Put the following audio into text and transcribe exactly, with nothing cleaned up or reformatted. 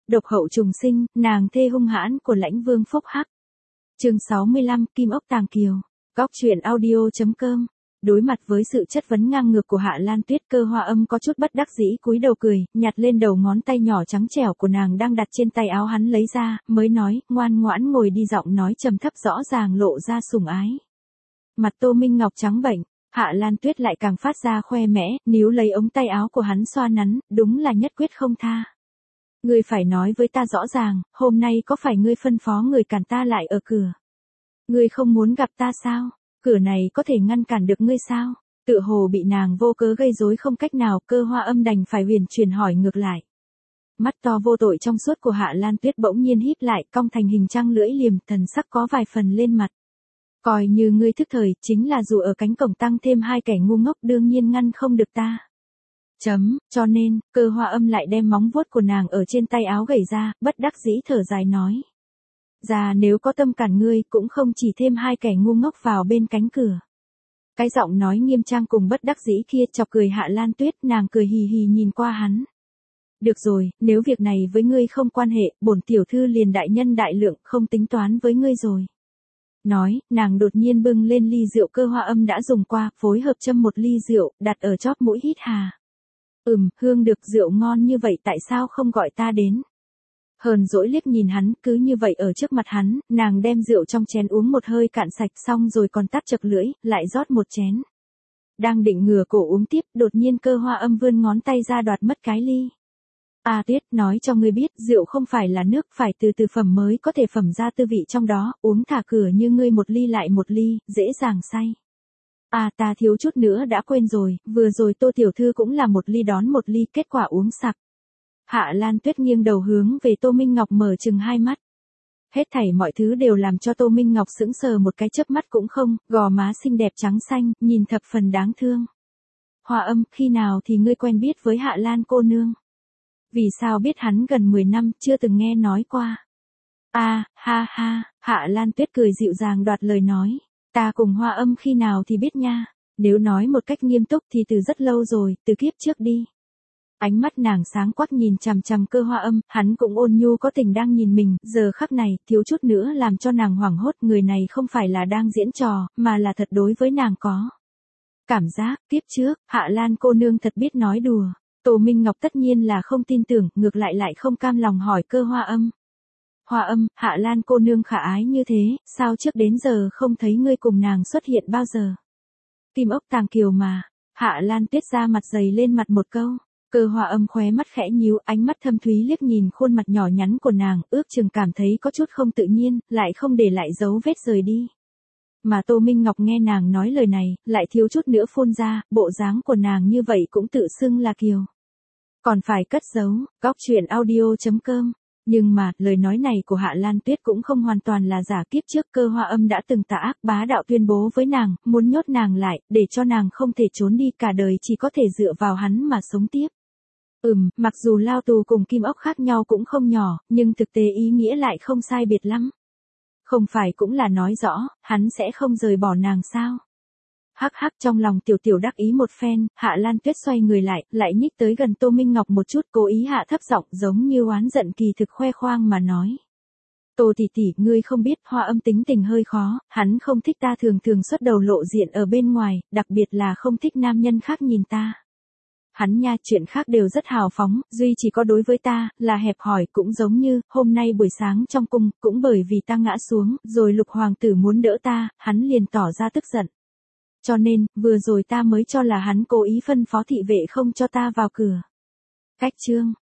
độc hậu trùng sinh, nàng thê hung hãn của lãnh vương phúc hắc. Chương sáu mươi lăm, Kim Ốc Tàng Kiều. Góc truyện audio chấm com. Đối mặt với sự chất vấn ngang ngược của Hạ Lan Tuyết, Cơ Hoa Âm có chút bất đắc dĩ cúi đầu cười, nhặt lên đầu ngón tay nhỏ trắng trẻo của nàng đang đặt trên tay áo hắn lấy ra, mới nói, ngoan ngoãn ngồi đi, giọng nói trầm thấp rõ ràng lộ ra sủng ái. Mặt Tô Minh Ngọc trắng bệch, Hạ Lan Tuyết lại càng phát ra khoe mẽ, níu lấy ống tay áo của hắn xoa nắn, đúng là nhất quyết không tha. Ngươi phải nói với ta rõ ràng, hôm nay có phải ngươi phân phó người cản ta lại ở cửa? Ngươi không muốn gặp ta sao? Cửa này có thể ngăn cản được ngươi sao? Tựa hồ bị nàng vô cớ gây rối không cách nào, Cơ Hoa Âm đành phải huyền chuyển hỏi ngược lại. Mắt to vô tội trong suốt của Hạ Lan Tuyết bỗng nhiên híp lại, cong thành hình trăng lưỡi liềm, thần sắc có vài phần lên mặt. Coi như ngươi thức thời, chính là dù ở cánh cổng tăng thêm hai kẻ ngu ngốc đương nhiên ngăn không được ta. Chấm, cho nên, Cơ Hoa Âm lại đem móng vuốt của nàng ở trên tay áo gẩy ra, bất đắc dĩ thở dài nói. Già nếu có tâm cản ngươi cũng không chỉ thêm hai kẻ ngu ngốc vào bên cánh cửa. Cái giọng nói nghiêm trang cùng bất đắc dĩ kia chọc cười Hạ Lan Tuyết, nàng cười hì hì nhìn qua hắn. Được rồi, nếu việc này với ngươi không quan hệ, bổn tiểu thư liền đại nhân đại lượng, không tính toán với ngươi rồi. Nói, nàng đột nhiên bưng lên ly rượu Cơ Hoa Âm đã dùng qua, phối hợp châm một ly rượu, đặt ở chóp mũi hít hà. Ừm, hương được, rượu ngon như vậy tại sao không gọi ta đến? Hờn dỗi liếc nhìn hắn, cứ như vậy ở trước mặt hắn, nàng đem rượu trong chén uống một hơi cạn sạch xong rồi còn tắt chật lưỡi, lại rót một chén. Đang định ngửa cổ uống tiếp, đột nhiên Cơ Hoa Âm vươn ngón tay ra đoạt mất cái ly. À Tuyết, nói cho ngươi biết, rượu không phải là nước, phải từ từ phẩm mới có thể phẩm ra tư vị trong đó, uống thả cửa như ngươi một ly lại một ly, dễ dàng say. À ta thiếu chút nữa đã quên rồi, vừa rồi Tô tiểu thư cũng là một ly đón một ly, kết quả uống sặc. Hạ Lan Tuyết nghiêng đầu hướng về Tô Minh Ngọc mở chừng hai mắt. Hết thảy mọi thứ đều làm cho Tô Minh Ngọc sững sờ một cái chớp mắt cũng không, gò má xinh đẹp trắng xanh, nhìn thập phần đáng thương. Hoa Âm, khi nào thì ngươi quen biết với Hạ Lan cô nương? Vì sao biết hắn gần mười năm, chưa từng nghe nói qua. À, ha ha, Hạ Lan Tuyết cười dịu dàng đoạt lời nói. Ta cùng Hoa Âm khi nào thì biết nha, nếu nói một cách nghiêm túc thì từ rất lâu rồi, từ kiếp trước đi. Ánh mắt nàng sáng quắc nhìn chằm chằm Cơ Hoa Âm, hắn cũng ôn nhu có tình đang nhìn mình, giờ khắc này, thiếu chút nữa làm cho nàng hoảng hốt, người này không phải là đang diễn trò, mà là thật đối với nàng có. Cảm giác, kiếp trước, Hạ Lan cô nương thật biết nói đùa. Tô Minh Ngọc tất nhiên là không tin tưởng, ngược lại lại không cam lòng hỏi Cơ Hoa Âm. Hoa Âm, Hạ Lan cô nương khả ái như thế, sao trước đến giờ không thấy ngươi cùng nàng xuất hiện bao giờ? Kim Ốc Tàng Kiều mà. Hạ Lan Tuyết ra mặt dày lên mặt một câu. Cơ Hoa Âm khóe mắt khẽ nhíu, ánh mắt thâm thúy liếc nhìn khuôn mặt nhỏ nhắn của nàng, ước chừng cảm thấy có chút không tự nhiên, lại không để lại dấu vết rời đi. Mà Tô Minh Ngọc nghe nàng nói lời này, lại thiếu chút nữa phun ra, bộ dáng của nàng như vậy cũng tự xưng là kiều. Còn phải cất giấu, góc truyện audio chấm com. Nhưng mà, lời nói này của Hạ Lan Tuyết cũng không hoàn toàn là giả, kiếp trước Cơ Hoa Âm đã từng tà ác bá đạo tuyên bố với nàng, muốn nhốt nàng lại, để cho nàng không thể trốn đi, cả đời chỉ có thể dựa vào hắn mà sống tiếp. Ừm, mặc dù lao tù cùng Kim Ốc khác nhau cũng không nhỏ, nhưng thực tế ý nghĩa lại không sai biệt lắm. Không phải cũng là nói rõ, hắn sẽ không rời bỏ nàng sao? Hắc hắc, trong lòng tiểu tiểu đắc ý một phen, Hạ Lan Tuyết xoay người lại, lại nhích tới gần Tô Minh Ngọc một chút, cố ý hạ thấp giọng giống như oán giận kỳ thực khoe khoang mà nói. Tô tỷ tỷ, ngươi không biết, Hoa Âm tính tình hơi khó, hắn không thích ta thường thường xuất đầu lộ diện ở bên ngoài, đặc biệt là không thích nam nhân khác nhìn ta. Hắn nha, chuyện khác đều rất hào phóng, duy chỉ có đối với ta, là hẹp hòi, cũng giống như, hôm nay buổi sáng trong cung, cũng bởi vì ta ngã xuống, rồi Lục hoàng tử muốn đỡ ta, hắn liền tỏ ra tức giận. Cho nên, vừa rồi ta mới cho là hắn cố ý phân phó thị vệ không cho ta vào cửa. Cách chương.